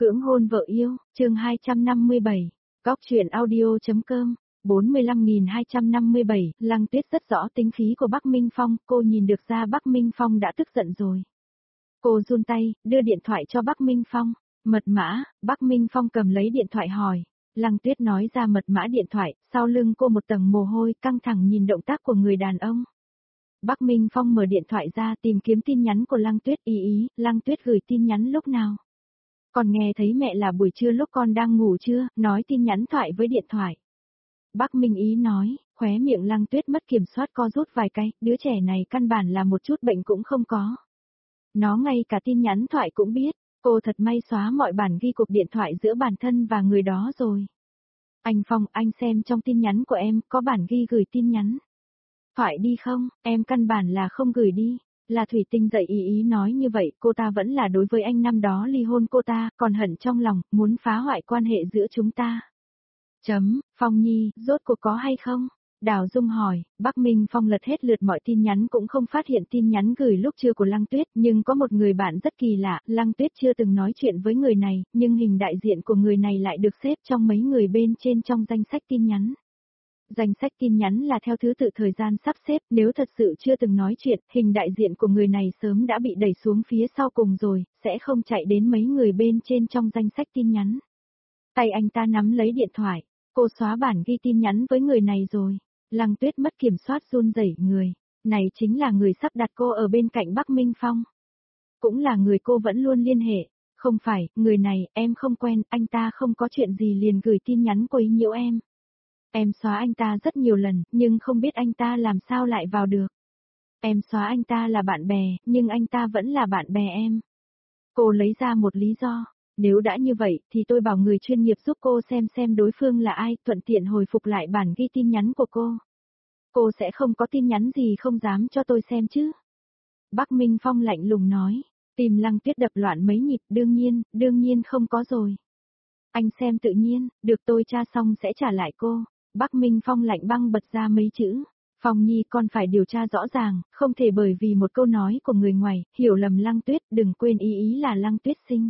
Cưỡng hôn vợ yêu, chương 257, góc truyện audio.com, 45.257, Lăng Tuyết rất rõ tính khí của Bắc Minh Phong, cô nhìn được ra Bắc Minh Phong đã tức giận rồi. Cô run tay, đưa điện thoại cho Bắc Minh Phong, mật mã, Bắc Minh Phong cầm lấy điện thoại hỏi. Lăng Tuyết nói ra mật mã điện thoại, sau lưng cô một tầng mồ hôi căng thẳng nhìn động tác của người đàn ông. Bắc Minh Phong mở điện thoại ra tìm kiếm tin nhắn của Lăng Tuyết. Lăng Tuyết gửi tin nhắn lúc nào? Còn nghe thấy mẹ là buổi trưa lúc con đang ngủ chưa, nói tin nhắn thoại với điện thoại. Bắc Minh Ý nói, khóe miệng Lăng Tuyết mất kiểm soát co rút vài cái, đứa trẻ này căn bản là một chút bệnh cũng không có. Nó ngay cả tin nhắn thoại cũng biết, cô thật may xóa mọi bản ghi cuộc điện thoại giữa bản thân và người đó rồi. Anh Phong, anh xem trong tin nhắn của em, có bản ghi gửi tin nhắn thoại đi không, em căn bản là không gửi đi. Là Thủy Tinh dạy ý nói như vậy, cô ta vẫn là đối với anh năm đó ly hôn cô ta, còn hận trong lòng, muốn phá hoại quan hệ giữa chúng ta. Phong Nhi, rốt cuộc có hay không? Đào Dung hỏi. Bắc Minh Phong lật hết lượt mọi tin nhắn cũng không phát hiện tin nhắn gửi lúc trưa của Lăng Tuyết, nhưng có một người bạn rất kỳ lạ, Lăng Tuyết chưa từng nói chuyện với người này, nhưng hình đại diện của người này lại được xếp trong mấy người bên trên trong danh sách tin nhắn. Danh sách tin nhắn là theo thứ tự thời gian sắp xếp, nếu thật sự chưa từng nói chuyện, hình đại diện của người này sớm đã bị đẩy xuống phía sau cùng rồi, sẽ không chạy đến mấy người bên trên trong danh sách tin nhắn. Tay anh ta nắm lấy điện thoại, cô xóa bản ghi tin nhắn với người này rồi. Lăng Tuyết mất kiểm soát run rẩy người, này chính là người sắp đặt cô ở bên cạnh Bắc Minh Phong. Cũng là người cô vẫn luôn liên hệ, không phải, người này, em không quen, anh ta không có chuyện gì liền gửi tin nhắn quấy nhiễu em. Em xóa anh ta rất nhiều lần, nhưng không biết anh ta làm sao lại vào được. Em xóa anh ta là bạn bè, nhưng anh ta vẫn là bạn bè em. Cô lấy ra một lý do, nếu đã như vậy thì tôi bảo người chuyên nghiệp giúp cô xem đối phương là ai, thuận tiện hồi phục lại bản ghi tin nhắn của cô. Cô sẽ không có tin nhắn gì không dám cho tôi xem chứ. Bắc Minh Phong lạnh lùng nói, tim Lăng Tuyết đập loạn mấy nhịp, đương nhiên không có rồi. Anh xem tự nhiên, được tôi tra xong sẽ trả lại cô. Bắc Minh Phong lạnh băng bật ra mấy chữ. Phong Nhi con phải điều tra rõ ràng, không thể bởi vì một câu nói của người ngoài, hiểu lầm Lăng Tuyết, đừng quên ý là Lăng Tuyết sinh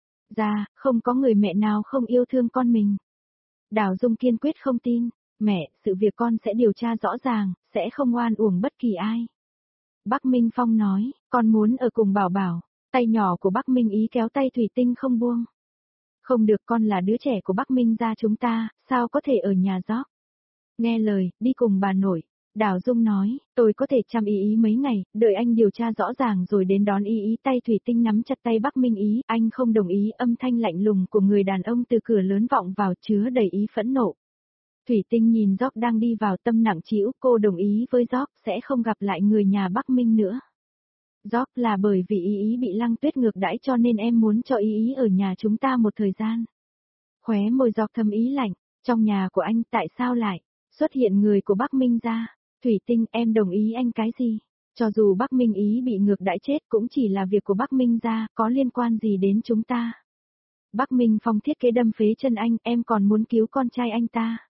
ra, không có người mẹ nào không yêu thương con mình. Đào Dung kiên quyết không tin, mẹ, sự việc con sẽ điều tra rõ ràng, sẽ không oan uổng bất kỳ ai. Bắc Minh Phong nói, con muốn ở cùng Bảo Bảo, tay nhỏ của Bắc Minh Ý kéo tay Thủy Tinh không buông. Không được, con là đứa trẻ của Bắc Minh gia chúng ta, sao có thể ở nhà gióc. Nghe lời, đi cùng bà nội. Đào Dung nói, tôi có thể chăm ý mấy ngày, đợi anh điều tra rõ ràng rồi đến đón ý. Tay Thủy Tinh nắm chặt tay Bắc Minh Ý, anh không đồng ý. Âm thanh lạnh lùng của người đàn ông từ cửa lớn vọng vào chứa đầy ý phẫn nộ. Thủy Tinh nhìn Gióc đang đi vào tâm nặng trĩu, cô đồng ý với Gióc sẽ không gặp lại người nhà Bắc Minh nữa. Gióc là bởi vì ý bị Lăng Tuyết ngược đãi cho nên em muốn cho ý ở nhà chúng ta một thời gian. Khóe môi Gióc thâm ý lạnh, trong nhà của anh tại sao lại xuất hiện người của Bắc Minh gia? Thủy Tinh, em đồng ý anh cái gì? Cho dù Bắc Minh Ý bị ngược đãi chết cũng chỉ là việc của Bắc Minh gia, có liên quan gì đến chúng ta? Bắc Minh Phong thiết kế đâm phế chân anh, em còn muốn cứu con trai anh ta.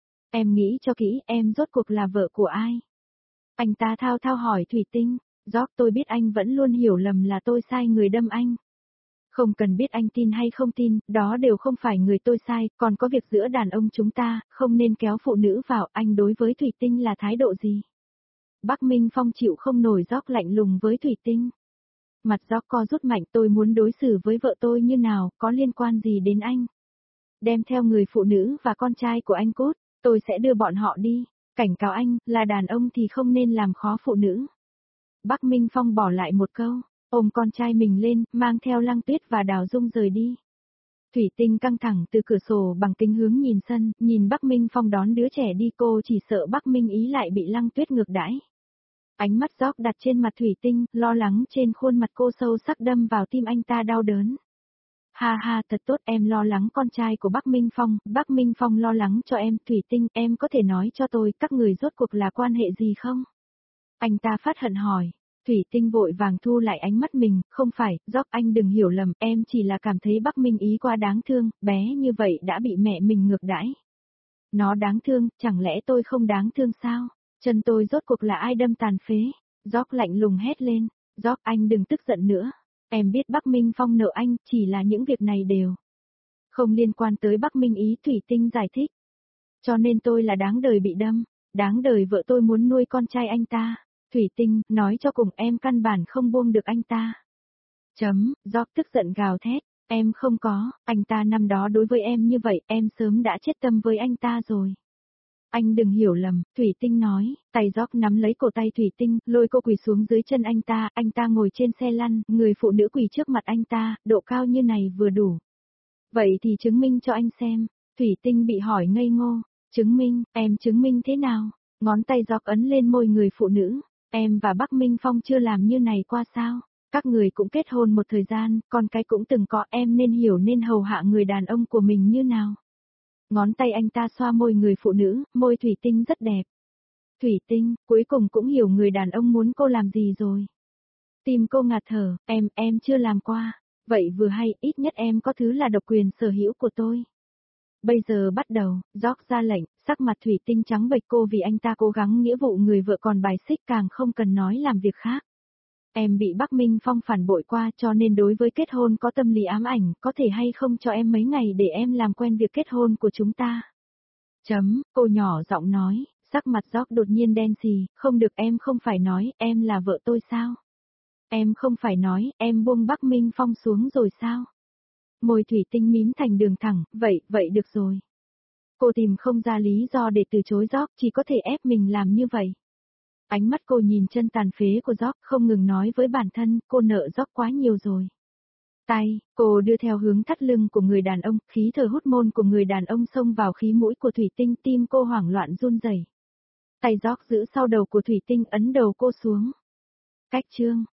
Em nghĩ cho kỹ, em rốt cuộc là vợ của ai? Anh ta thao thao hỏi Thủy Tinh, Gióc tôi biết anh vẫn luôn hiểu lầm là tôi sai người đâm anh. Không cần biết anh tin hay không tin, đó đều không phải người tôi sai, còn có việc giữa đàn ông chúng ta, không nên kéo phụ nữ vào, anh đối với Thủy Tinh là thái độ gì? Bắc Minh Phong chịu không nổi Gióc lạnh lùng với Thủy Tinh. Mặt Gióc co rút mạnh, tôi muốn đối xử với vợ tôi như nào, có liên quan gì đến anh? Đem theo người phụ nữ và con trai của anh cốt, tôi sẽ đưa bọn họ đi, cảnh cáo anh, là đàn ông thì không nên làm khó phụ nữ. Bắc Minh Phong bỏ lại một câu. Ôm con trai mình lên, mang theo Lăng Tuyết và Đào Dung rời đi. Thủy Tinh căng thẳng từ cửa sổ bằng kính hướng nhìn sân, nhìn Bắc Minh Phong đón đứa trẻ đi, cô chỉ sợ Bắc Minh Ý lại bị Lăng Tuyết ngược đãi. Ánh mắt Gióc đặt trên mặt Thủy Tinh, lo lắng trên khuôn mặt cô sâu sắc đâm vào tim anh ta đau đớn. Ha ha, thật tốt, em lo lắng con trai của Bắc Minh Phong lo lắng cho em. Thủy Tinh, em có thể nói cho tôi các người rốt cuộc là quan hệ gì không? Anh ta phát hận hỏi. Thủy Tinh vội vàng thu lại ánh mắt mình, không phải, Gióc anh đừng hiểu lầm, em chỉ là cảm thấy Bắc Minh Ý quá đáng thương, bé như vậy đã bị mẹ mình ngược đãi. Nó đáng thương, chẳng lẽ tôi không đáng thương sao? Chân tôi rốt cuộc là ai đâm tàn phế? Gióc lạnh lùng hét lên, Gióc anh đừng tức giận nữa. Em biết Bắc Minh Phong nợ anh, chỉ là những việc này đều Không liên quan tới Bắc Minh ý, Thủy Tinh giải thích. Cho nên tôi là đáng đời bị đâm, đáng đời vợ tôi muốn nuôi con trai anh ta. Thủy Tinh, nói cho cùng em căn bản không buông được anh ta. Gióc tức giận gào thét, em không có, anh ta năm đó đối với em như vậy, em sớm đã chết tâm với anh ta rồi. Anh đừng hiểu lầm, Thủy Tinh nói, tay Gióc nắm lấy cổ tay Thủy Tinh, lôi cô quỳ xuống dưới chân anh ta ngồi trên xe lăn, người phụ nữ quỳ trước mặt anh ta, độ cao như này vừa đủ. Vậy thì chứng minh cho anh xem, Thủy Tinh bị hỏi ngây ngô, chứng minh, em chứng minh thế nào? Ngón tay Gióc ấn lên môi người phụ nữ, em và Bắc Minh Phong chưa làm như này qua sao? Các người cũng kết hôn một thời gian, con cái cũng từng có, em nên hiểu nên hầu hạ người đàn ông của mình như nào. Ngón tay anh ta xoa môi người phụ nữ, môi Thủy Tinh rất đẹp. Thủy Tinh, cuối cùng cũng hiểu người đàn ông muốn cô làm gì rồi. Tim cô ngạt thở, em chưa làm qua. Vậy vừa hay, ít nhất em có thứ là độc quyền sở hữu của tôi. Bây giờ bắt đầu, Gióc ra lệnh, sắc mặt Thủy Tinh trắng bệch, cô vì anh ta cố gắng nghĩa vụ người vợ còn bài xích, càng không cần nói làm việc khác. Em bị Bắc Minh Phong phản bội qua, cho nên đối với kết hôn có tâm lý ám ảnh, có thể hay không cho em mấy ngày để em làm quen việc kết hôn của chúng ta. Cô nhỏ giọng nói, sắc mặt Gióc đột nhiên đen xì, không được, em không phải nói, em là vợ tôi sao? Em không phải nói, em buông Bắc Minh Phong xuống rồi sao? Môi Thủy Tinh mím thành đường thẳng, vậy được rồi. Cô tìm không ra lý do để từ chối Gióc, chỉ có thể ép mình làm như vậy. Ánh mắt cô nhìn chân tàn phế của Gióc, không ngừng nói với bản thân, cô nợ Gióc quá nhiều rồi. Tay, cô đưa theo hướng thắt lưng của người đàn ông, khí thở hút môn của người đàn ông xông vào khí mũi của Thủy Tinh, tim cô hoảng loạn run rẩy. Tay Gióc giữ sau đầu của Thủy Tinh, ấn đầu cô xuống. Cách chương